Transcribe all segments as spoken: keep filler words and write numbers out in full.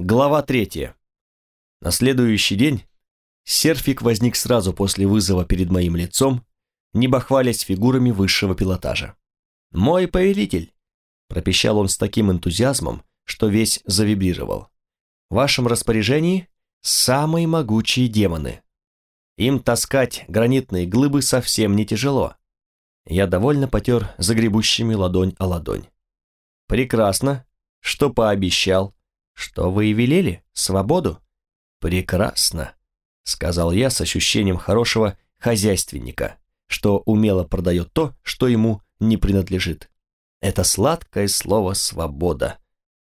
Глава третья. На следующий день серфик возник сразу после вызова перед моим лицом, не бахвалясь фигурами высшего пилотажа. «Мой повелитель!» – пропищал он с таким энтузиазмом, что весь завибрировал. «В вашем распоряжении самые могучие демоны. Им таскать гранитные глыбы совсем не тяжело». Я довольно потер загребущими ладонь о ладонь. «Прекрасно. Что пообещал? Что вы и велели? Свободу?» «Прекрасно», — сказал я с ощущением хорошего хозяйственника, что умело продает то, что ему не принадлежит. Это сладкое слово «свобода».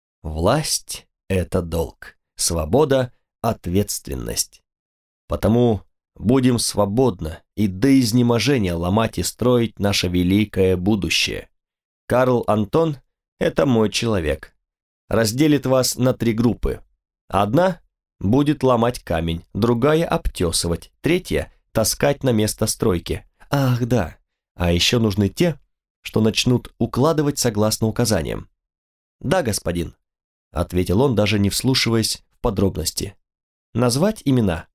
Власть — это долг, свобода — ответственность. Потому будем свободно и до изнеможения ломать и строить наше великое будущее. Карл Антон — это мой человек. Разделит вас на три группы. Одна будет ломать камень, другая обтесывать, третья таскать на место стройки. Ах, да, а еще нужны те, что начнут укладывать согласно указаниям. «Да, господин», — ответил он, даже не вслушиваясь в подробности. «Назвать имена?»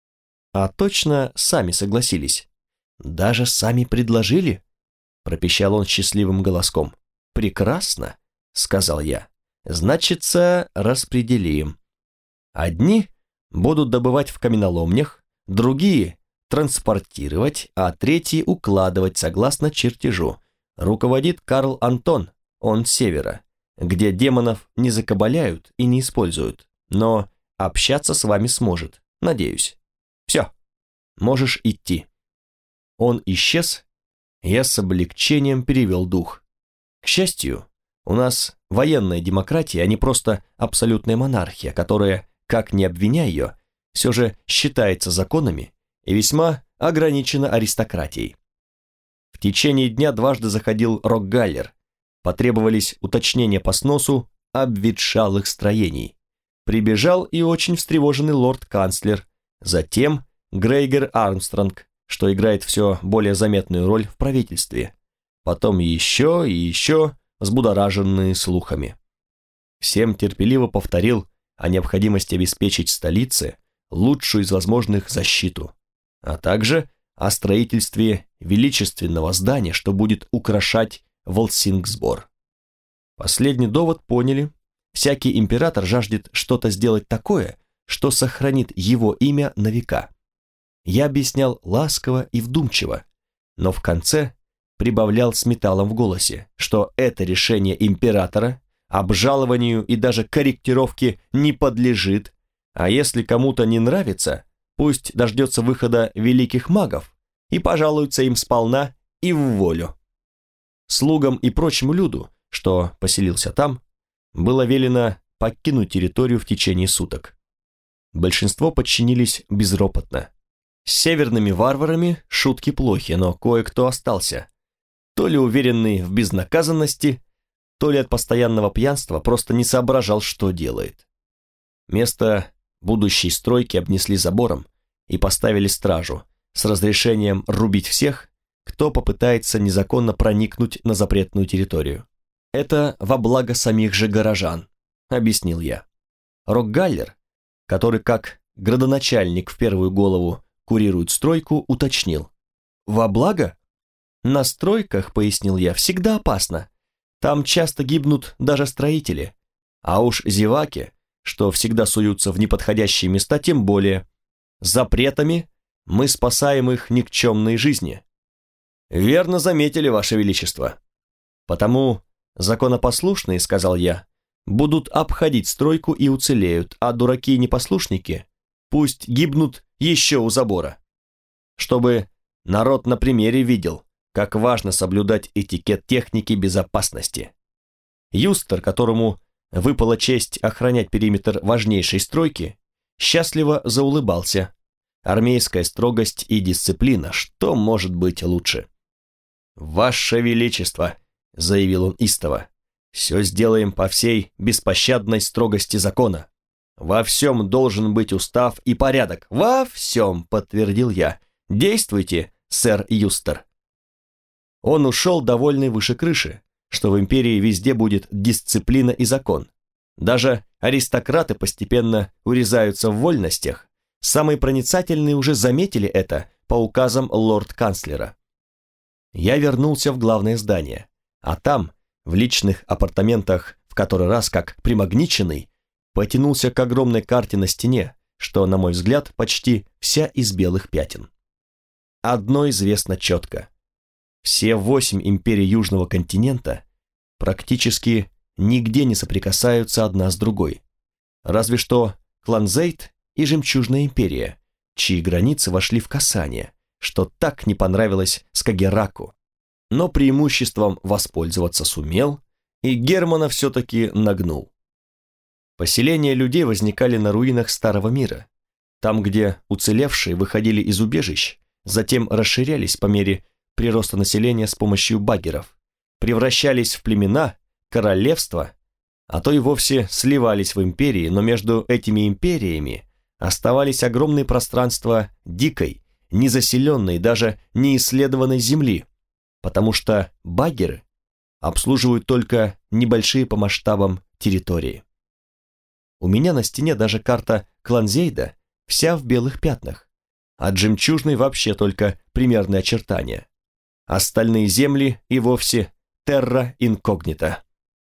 «А точно сами согласились?» «Даже сами предложили?» — пропищал он счастливым голоском. «Прекрасно», — сказал я. «Значится, распределим. Одни будут добывать в каменоломнях, другие — транспортировать, а третьи — укладывать согласно чертежу. Руководит Карл Антон, он с севера, где демонов не закабаляют и не используют, но общаться с вами сможет, надеюсь. Все, можешь идти». Он исчез, я с облегчением перевел дух. К счастью, у нас военная демократия, а не просто абсолютная монархия, которая, как ни обвиняй ее, все же считается законами и весьма ограничена аристократией. В течение дня дважды заходил Рокгаллер. Потребовались уточнения по сносу обветшалых строений. Прибежал и очень встревоженный лорд-канцлер, затем Грейгер Армстронг, что играет все более заметную роль в правительстве. Потом еще и еще взбудораженные слухами. Всем терпеливо повторил о необходимости обеспечить столице лучшую из возможных защиту, а также о строительстве величественного здания, что будет украшать Волсингсбор. Последний довод поняли. Всякий император жаждет что-то сделать такое, что сохранит его имя на века. Я объяснял ласково и вдумчиво, но в конце прибавлял с металлом в голосе, что это решение императора обжалованию и даже корректировке не подлежит, а если кому-то не нравится, пусть дождется выхода великих магов и пожалуется им сполна и в волю. Слугам и прочему люду, что поселился там, было велено покинуть территорию в течение суток. Большинство подчинились безропотно. С северными варварами шутки плохи, но кое-кто остался, то ли уверенный в безнаказанности, то ли от постоянного пьянства просто не соображал, что делает. Место будущей стройки обнесли забором и поставили стражу с разрешением рубить всех, кто попытается незаконно проникнуть на запретную территорию. Это во благо самих же горожан, объяснил я. Рокгаллер, который как градоначальник в первую голову курирует стройку, уточнил. Во благо? На стройках, пояснил я, всегда опасно. Там часто гибнут даже строители. А уж зеваки, что всегда суются в неподходящие места, тем более. Запретами мы спасаем их никчемные жизни. Верно заметили, Ваше Величество. Потому законопослушные, сказал я, будут обходить стройку и уцелеют, а дураки и непослушники пусть гибнут еще у забора. Чтобы народ на примере видел, как важно соблюдать этикет техники безопасности. Юстер, которому выпала честь охранять периметр важнейшей стройки, счастливо заулыбался. Армейская строгость и дисциплина, что может быть лучше? «Ваше Величество», — заявил он истово, — «все сделаем по всей беспощадной строгости закона. Во всем должен быть устав и порядок. Во всем», — подтвердил я. «Действуйте, сэр Юстер». Он ушел довольный выше крыши, что в империи везде будет дисциплина и закон. Даже аристократы постепенно урезаются в вольностях, самые проницательные уже заметили это по указам лорд-канцлера. Я вернулся в главное здание, а там, в личных апартаментах, в который раз как примагниченный, потянулся к огромной карте на стене, что, на мой взгляд, почти вся из белых пятен. Одно известно четко. Все восемь империй Южного континента практически нигде не соприкасаются одна с другой. Разве что Кланзейт и Жемчужная империя, чьи границы вошли в касание, что так не понравилось Скагерраку. Но преимуществом воспользоваться сумел, и Германа все-таки нагнул. Поселения людей возникали на руинах Старого мира, там, где уцелевшие выходили из убежищ, затем расширялись по мере прироста населения с помощью баггеров, превращались в племена, королевства, а то и вовсе сливались в империи, но между этими империями оставались огромные пространства дикой, незаселенной, даже неисследованной земли, потому что баггеры обслуживают только небольшие по масштабам территории. У меня на стене даже карта Кланзейда вся в белых пятнах, а Жемчужной вообще только примерные очертания. Остальные земли и вовсе терра инкогнита.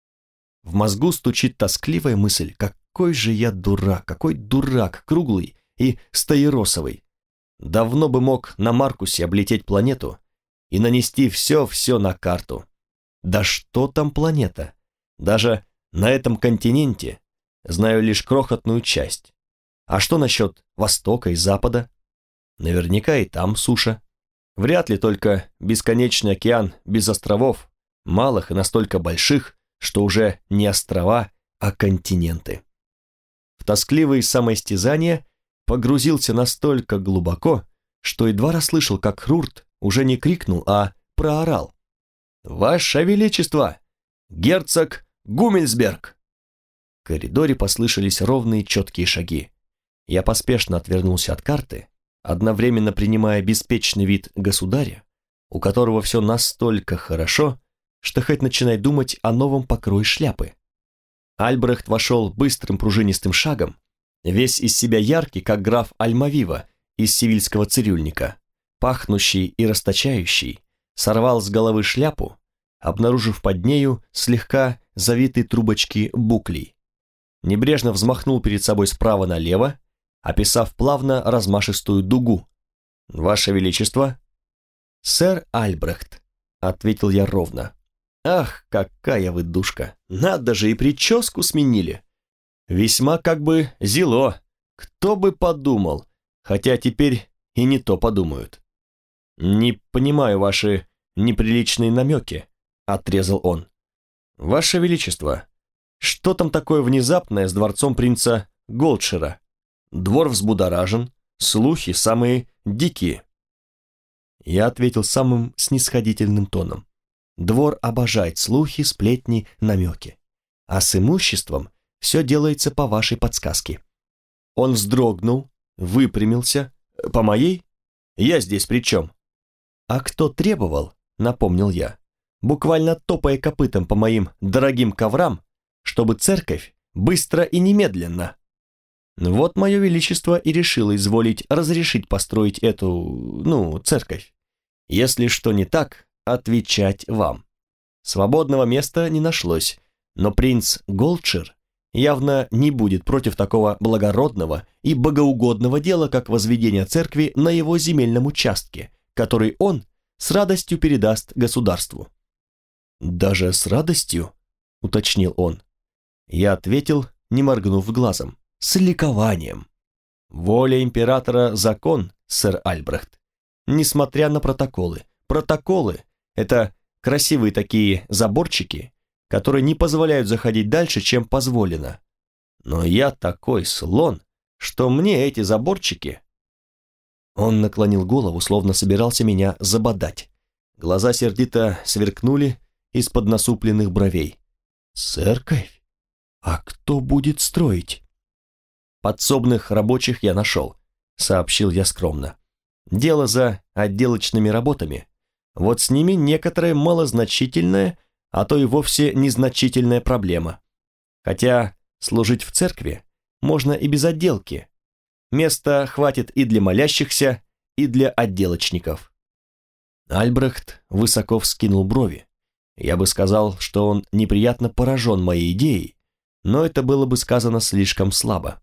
В мозгу стучит тоскливая мысль, какой же я дурак, какой дурак, круглый и стаиросовый. Давно бы мог на Маркусе облететь планету и нанести все-все на карту. Да что там планета? Даже на этом континенте знаю лишь крохотную часть. А что насчет Востока и Запада? Наверняка и там суша. Вряд ли только бесконечный океан без островов, малых и настолько больших, что уже не острова, а континенты. В тоскливые самоистязания погрузился настолько глубоко, что едва расслышал, как Рурт уже не крикнул, а проорал. «Ваше Величество! Герцог Гуммельсберг!» В коридоре послышались ровные четкие шаги. Я поспешно отвернулся от карты, одновременно принимая беспечный вид государя, у которого все настолько хорошо, что хоть начинай думать о новом покрое шляпы. Альбрехт вошел быстрым пружинистым шагом, весь из себя яркий, как граф Альмавива из сивильского цирюльника, пахнущий и расточающий, сорвал с головы шляпу, обнаружив под нею слегка завитые трубочки буклей. Небрежно взмахнул перед собой справа налево, описав плавно размашистую дугу. «Ваше Величество!» «Сэр Альбрехт», — ответил я ровно. «Ах, какая вы душка! Надо же, и прическу сменили! Весьма как бы зело, кто бы подумал, хотя теперь и не то подумают». «Не понимаю ваши неприличные намеки», — отрезал он. «Ваше Величество, что там такое внезапное с дворцом принца Голдшира? Двор взбудоражен, слухи самые дикие». Я ответил самым снисходительным тоном. Двор обожает слухи, сплетни, намеки. А с имуществом все делается по вашей подсказке. Он вздрогнул, выпрямился. По моей? Я здесь при чем? А кто требовал, напомнил я, буквально топая копытом по моим дорогим коврам, чтобы церковь быстро и немедленно. Вот мое величество и решило изволить разрешить построить эту, ну, церковь. Если что не так, отвечать вам. Свободного места не нашлось, но принц Голдшир явно не будет против такого благородного и богоугодного дела, как возведение церкви на его земельном участке, который он с радостью передаст государству. «Даже с радостью?» — уточнил он. Я ответил, не моргнув глазом, с ликованием. «Воля императора — закон, сэр Альбрехт, несмотря на протоколы. Протоколы — это красивые такие заборчики, которые не позволяют заходить дальше, чем позволено. Но я такой слон, что мне эти заборчики...» Он наклонил голову, словно собирался меня забодать. Глаза сердито сверкнули из-под насупленных бровей. «Церковь? А кто будет строить?» «Подсобных рабочих я нашел», — сообщил я скромно. «Дело за отделочными работами. Вот с ними некоторая малозначительная, а то и вовсе незначительная проблема. Хотя служить в церкви можно и без отделки. Места хватит и для молящихся, и для отделочников». Альбрехт высоко вскинул брови. Я бы сказал, что он неприятно поражен моей идеей, но это было бы сказано слишком слабо.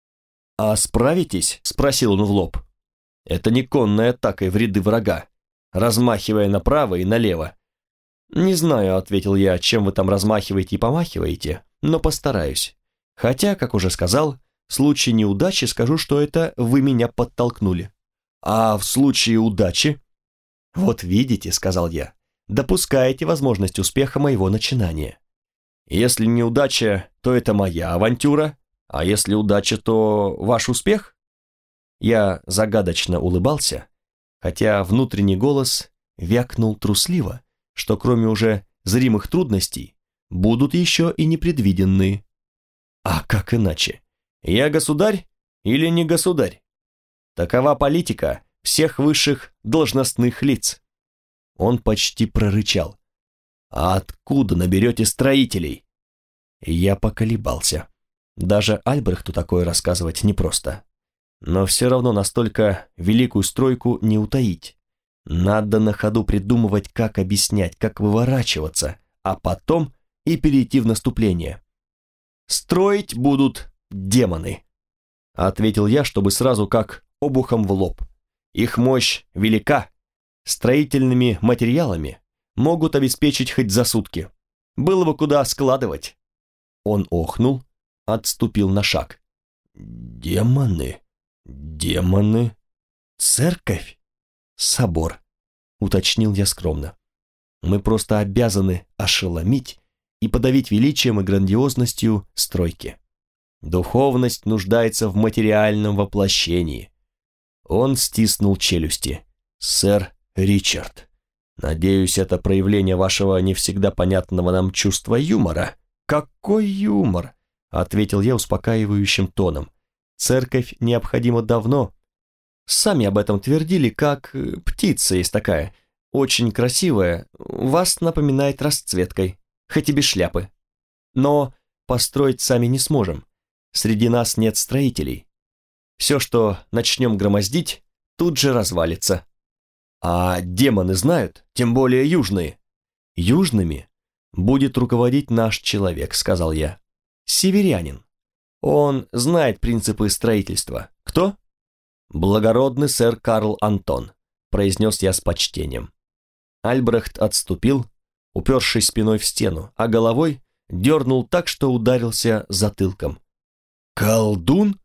«А справитесь?» – спросил он в лоб. «Это не конной атакой в ряды врага, размахивая направо и налево». «Не знаю», – ответил я, – «чем вы там размахиваете и помахиваете, но постараюсь. Хотя, как уже сказал, в случае неудачи скажу, что это вы меня подтолкнули». «А в случае удачи?» «Вот видите», – сказал я, – «допускаете возможность успеха моего начинания. Если неудача, то это моя авантюра, а если удача, то ваш успех?» Я загадочно улыбался, хотя внутренний голос вякнул трусливо, что кроме уже зримых трудностей будут еще и непредвиденные. А как иначе? Я государь или не государь? Такова политика всех высших должностных лиц. Он почти прорычал. «А откуда наберете строителей?» Я поколебался. Даже Альбрехту такое рассказывать непросто. Но все равно настолько великую стройку не утаить. Надо на ходу придумывать, как объяснять, как выворачиваться, а потом и перейти в наступление. «Строить будут демоны», — ответил я, чтобы сразу как обухом в лоб. «Их мощь велика, строительными материалами могут обеспечить хоть за сутки. Было бы куда складывать». Он охнул, отступил на шаг. «Демоны? Демоны? Церковь? Собор», — уточнил я скромно. «Мы просто обязаны ошеломить и подавить величием и грандиозностью стройки. Духовность нуждается в материальном воплощении». Он стиснул челюсти. «Сэр Ричард, надеюсь, это проявление вашего не всегда понятного нам чувства юмора». «Какой юмор?» — ответил я успокаивающим тоном. «Церковь необходима давно. Сами об этом твердили, как птица есть такая, очень красивая, вас напоминает расцветкой, хоть и без шляпы. Но построить сами не сможем. Среди нас нет строителей. Все, что начнем громоздить, тут же развалится. А демоны знают, тем более южные». «Южными будет руководить наш человек», — сказал я. «Северянин. Он знает принципы строительства. Кто?» «Благородный сэр Карл Антон», — произнес я с почтением. Альбрехт отступил, упершись спиной в стену, а головой дернул так, что ударился затылком. «Колдун?»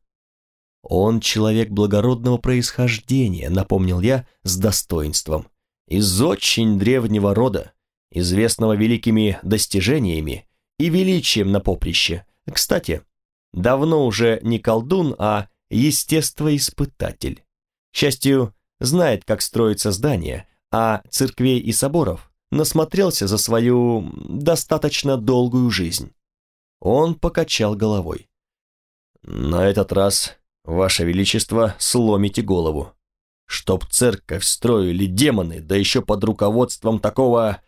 «Он человек благородного происхождения», — напомнил я с достоинством. «Из очень древнего рода, известного великими достижениями и величием на поприще. Кстати, давно уже не колдун, а естествоиспытатель. К счастью, знает, как строятся здания, а церквей и соборов насмотрелся за свою достаточно долгую жизнь». Он покачал головой. «На этот раз, Ваше Величество, сломите голову. Чтоб церковь строили демоны, да еще под руководством такого...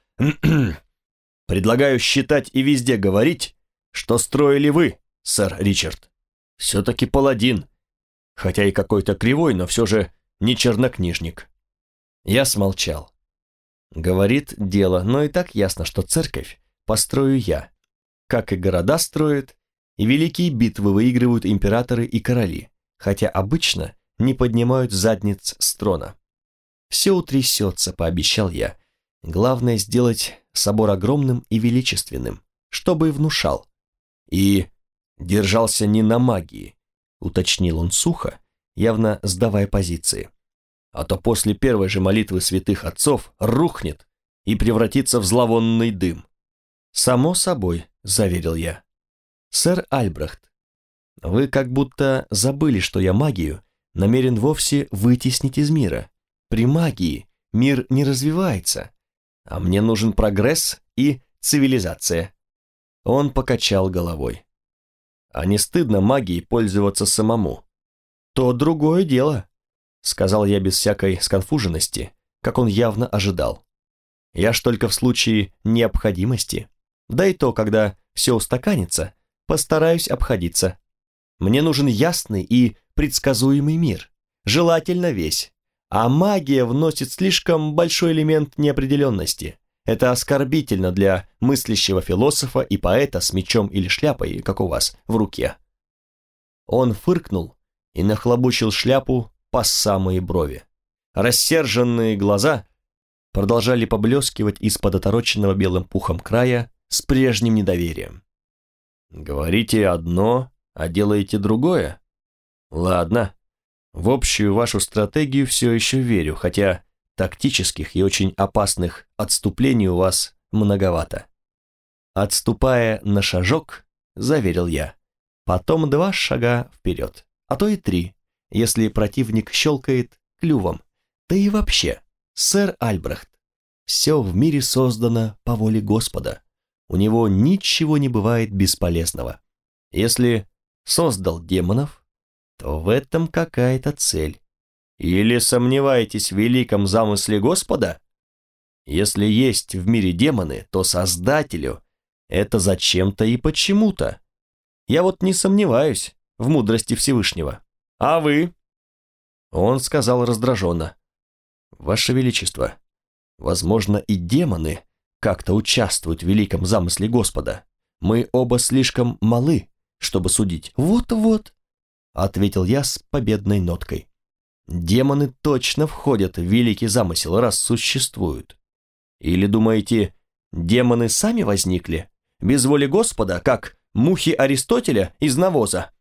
Предлагаю считать и везде говорить, что строили вы, сэр Ричард. Все-таки паладин, хотя и какой-то кривой, но все же не чернокнижник». Я смолчал. Говорит дело, но и так ясно, что церковь построю я, как и города строят, и великие битвы выигрывают императоры и короли, хотя обычно не поднимают задниц с трона. «Все утрясется», — пообещал я. «Главное сделать собор огромным и величественным, чтобы и внушал. И держался не на магии», — уточнил он сухо, явно сдавая позиции. «А то после первой же молитвы святых отцов рухнет и превратится в зловонный дым». «Само собой», — заверил я. «Сэр Альбрехт, вы как будто забыли, что я магию намерен вовсе вытеснить из мира. При магии мир не развивается, а мне нужен прогресс и цивилизация». Он покачал головой. «А не стыдно магией пользоваться самому?» «То другое дело», — сказал я без всякой сконфуженности, как он явно ожидал. «Я ж только в случае необходимости, да и то, когда все устаканится, постараюсь обходиться. Мне нужен ясный и предсказуемый мир, желательно весь. А магия вносит слишком большой элемент неопределенности. Это оскорбительно для мыслящего философа и поэта с мечом или шляпой, как у вас, в руке. Он фыркнул и нахлобучил шляпу по самые брови. Рассерженные глаза продолжали поблескивать из-под отороченного белым пухом края с прежним недоверием. «Говорите одно, а делаете другое? Ладно, в общую вашу стратегию все еще верю, хотя тактических и очень опасных отступлений у вас многовато». Отступая на шажок, заверил я, потом два шага вперед, а то и три, если противник щелкает клювом. Да и вообще, сэр Альбрехт, все в мире создано по воле Господа. У него ничего не бывает бесполезного. Если создал демонов, то в этом какая-то цель. Или сомневаетесь в великом замысле Господа? Если есть в мире демоны, то Создателю это зачем-то и почему-то. Я вот не сомневаюсь в мудрости Всевышнего. А вы? Он сказал раздраженно. Ваше Величество, возможно, и демоны как-то участвуют в великом замысле Господа. Мы оба слишком малы, чтобы судить. Вот-вот, ответил я с победной ноткой. Демоны точно входят в великий замысел, раз существуют. Или думаете, демоны сами возникли, без воли Господа, как мухи Аристотеля из навоза?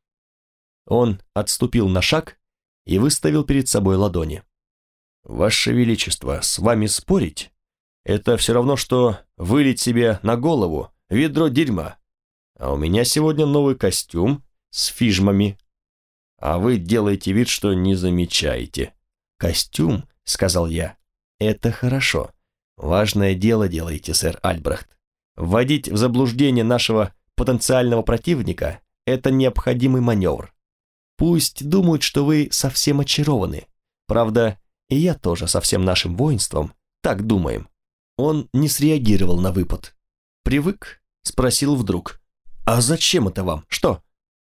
Он отступил на шаг и выставил перед собой ладони. Ваше Величество, с вами спорить – это все равно, что вылить себе на голову ведро дерьма. А у меня сегодня новый костюм с фижмами. А вы делаете вид, что не замечаете. Костюм, сказал я, это хорошо. Важное дело делаете, сэр Альбрехт. Вводить в заблуждение нашего потенциального противника – это необходимый маневр. Пусть думают, что вы совсем очарованы. Правда, и я тоже со всем нашим воинством так думаем. Он не среагировал на выпад. Привык? Спросил вдруг. А зачем это вам? Что?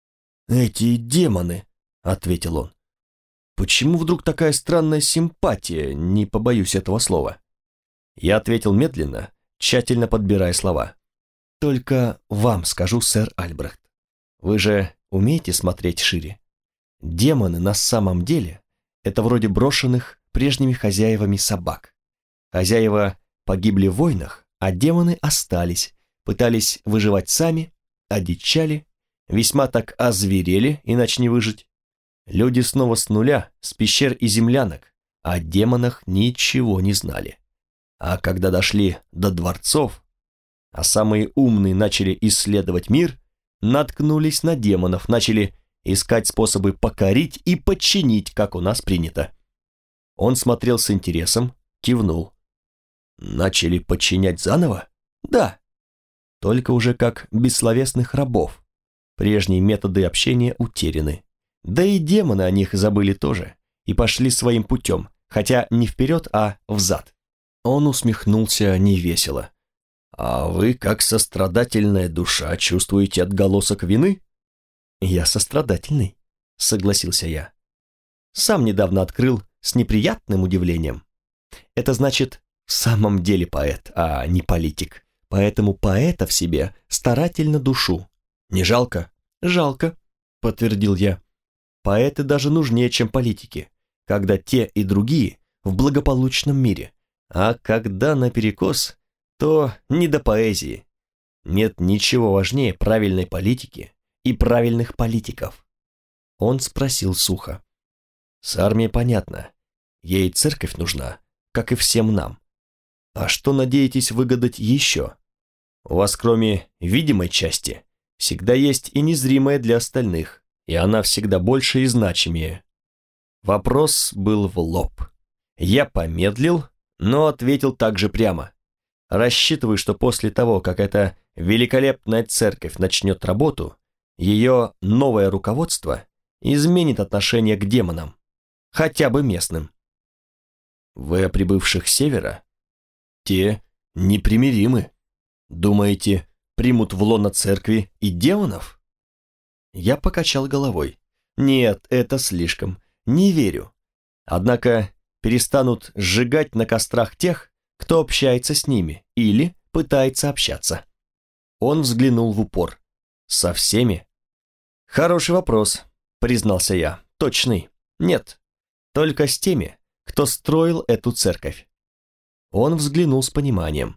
Эти демоны, ответил он. Почему вдруг такая странная симпатия, не побоюсь этого слова? Я ответил медленно, тщательно подбирая слова. Только вам скажу, сэр Альбрехт. Вы же умеете смотреть шире? Демоны на самом деле это вроде брошенных прежними хозяевами собак. Хозяева погибли в войнах, а демоны остались, пытались выживать сами, одичали, весьма так озверели, иначе не выжить. Люди снова с нуля, с пещер и землянок, о демонах ничего не знали. А когда дошли до дворцов, а самые умные начали исследовать мир, наткнулись на демонов, начали искать способы покорить и подчинить, как у нас принято. Он смотрел с интересом, кивнул. Начали подчинять заново? Да. Только уже как бессловесных рабов. Прежние методы общения утеряны. Да и демоны о них забыли тоже и пошли своим путем, хотя не вперед, а взад. Он усмехнулся невесело. А вы, как сострадательная душа, чувствуете отголосок вины? Я сострадательный, согласился я. Сам недавно открыл с неприятным удивлением. Это значит, в самом деле поэт, а не политик. Поэтому поэта в себе старательно душу. Не жалко? Жалко, подтвердил я. Поэты даже нужнее, чем политики, когда те и другие в благополучном мире. А когда наперекос, то не до поэзии. Нет ничего важнее правильной политики и правильных политиков. Он спросил сухо. С армией понятно. Ей церковь нужна, как и всем нам. А что надеетесь выгадать еще? У вас, кроме видимой части, всегда есть и незримая для остальных, и она всегда больше и значимее. Вопрос был в лоб. Я помедлил, но ответил также прямо. Рассчитываю, что после того, как эта великолепная церковь начнет работу, ее новое руководство изменит отношение к демонам, хотя бы местным. Вы о прибывших с севера? Те непримиримы. Думаете, примут в лоно церкви и демонов? Я покачал головой. Нет, это слишком. Не верю. Однако перестанут сжигать на кострах тех, кто общается с ними или пытается общаться. Он взглянул в упор. Со всеми? Хороший вопрос, признался я. Точный. Нет. Только с теми, кто строил эту церковь. Он взглянул с пониманием.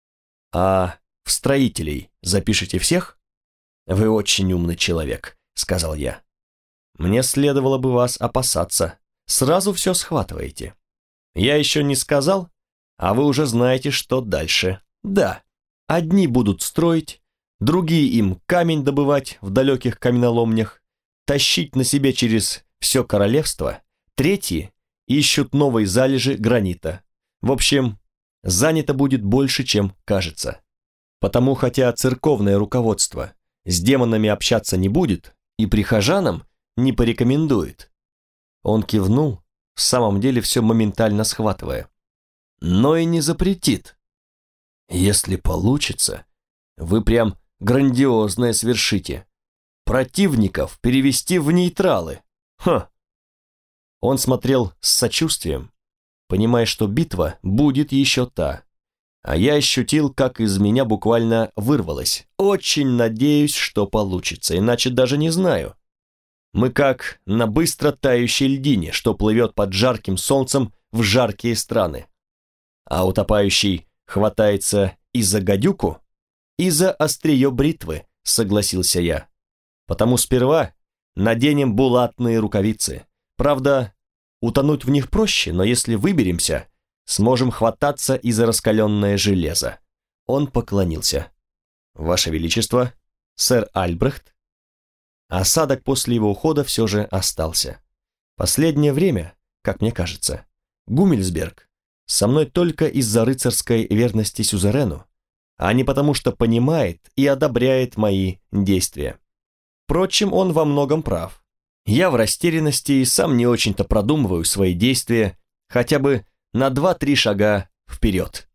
А в строителей запишите всех? Вы очень умный человек, сказал я. Мне следовало бы вас опасаться. Сразу все схватываете. Я еще не сказал, а вы уже знаете, что дальше. Да, одни будут строить, другие им камень добывать в далеких каменоломнях, тащить на себе через все королевство, третьи ищут новые залежи гранита. В общем, занято будет больше, чем кажется. Потому, хотя церковное руководство с демонами общаться не будет и прихожанам не порекомендует. Он кивнул, в самом деле все моментально схватывая. Но и не запретит. Если получится, вы прям грандиозное свершите. Противников перевести в нейтралы. Ха! Он смотрел с сочувствием, понимая, что битва будет еще та. А я ощутил, как из меня буквально вырвалось. Очень надеюсь, что получится, иначе даже не знаю. Мы как на быстро тающей льдине, что плывет под жарким солнцем в жаркие страны. А утопающий хватается и за гадюку, и за острие бритвы, согласился я. Потому сперва наденем булатные рукавицы. Правда, утонуть в них проще, но если выберемся, сможем хвататься и за раскаленное железо. Он поклонился. Ваше Величество, сэр Альбрехт. Осадок после его ухода все же остался. Последнее время, как мне кажется, Гуммельсберг со мной только из-за рыцарской верности сюзерену, а не потому, что понимает и одобряет мои действия. Впрочем, он во многом прав. Я в растерянности и сам не очень-то продумываю свои действия хотя бы на два-три шага вперед.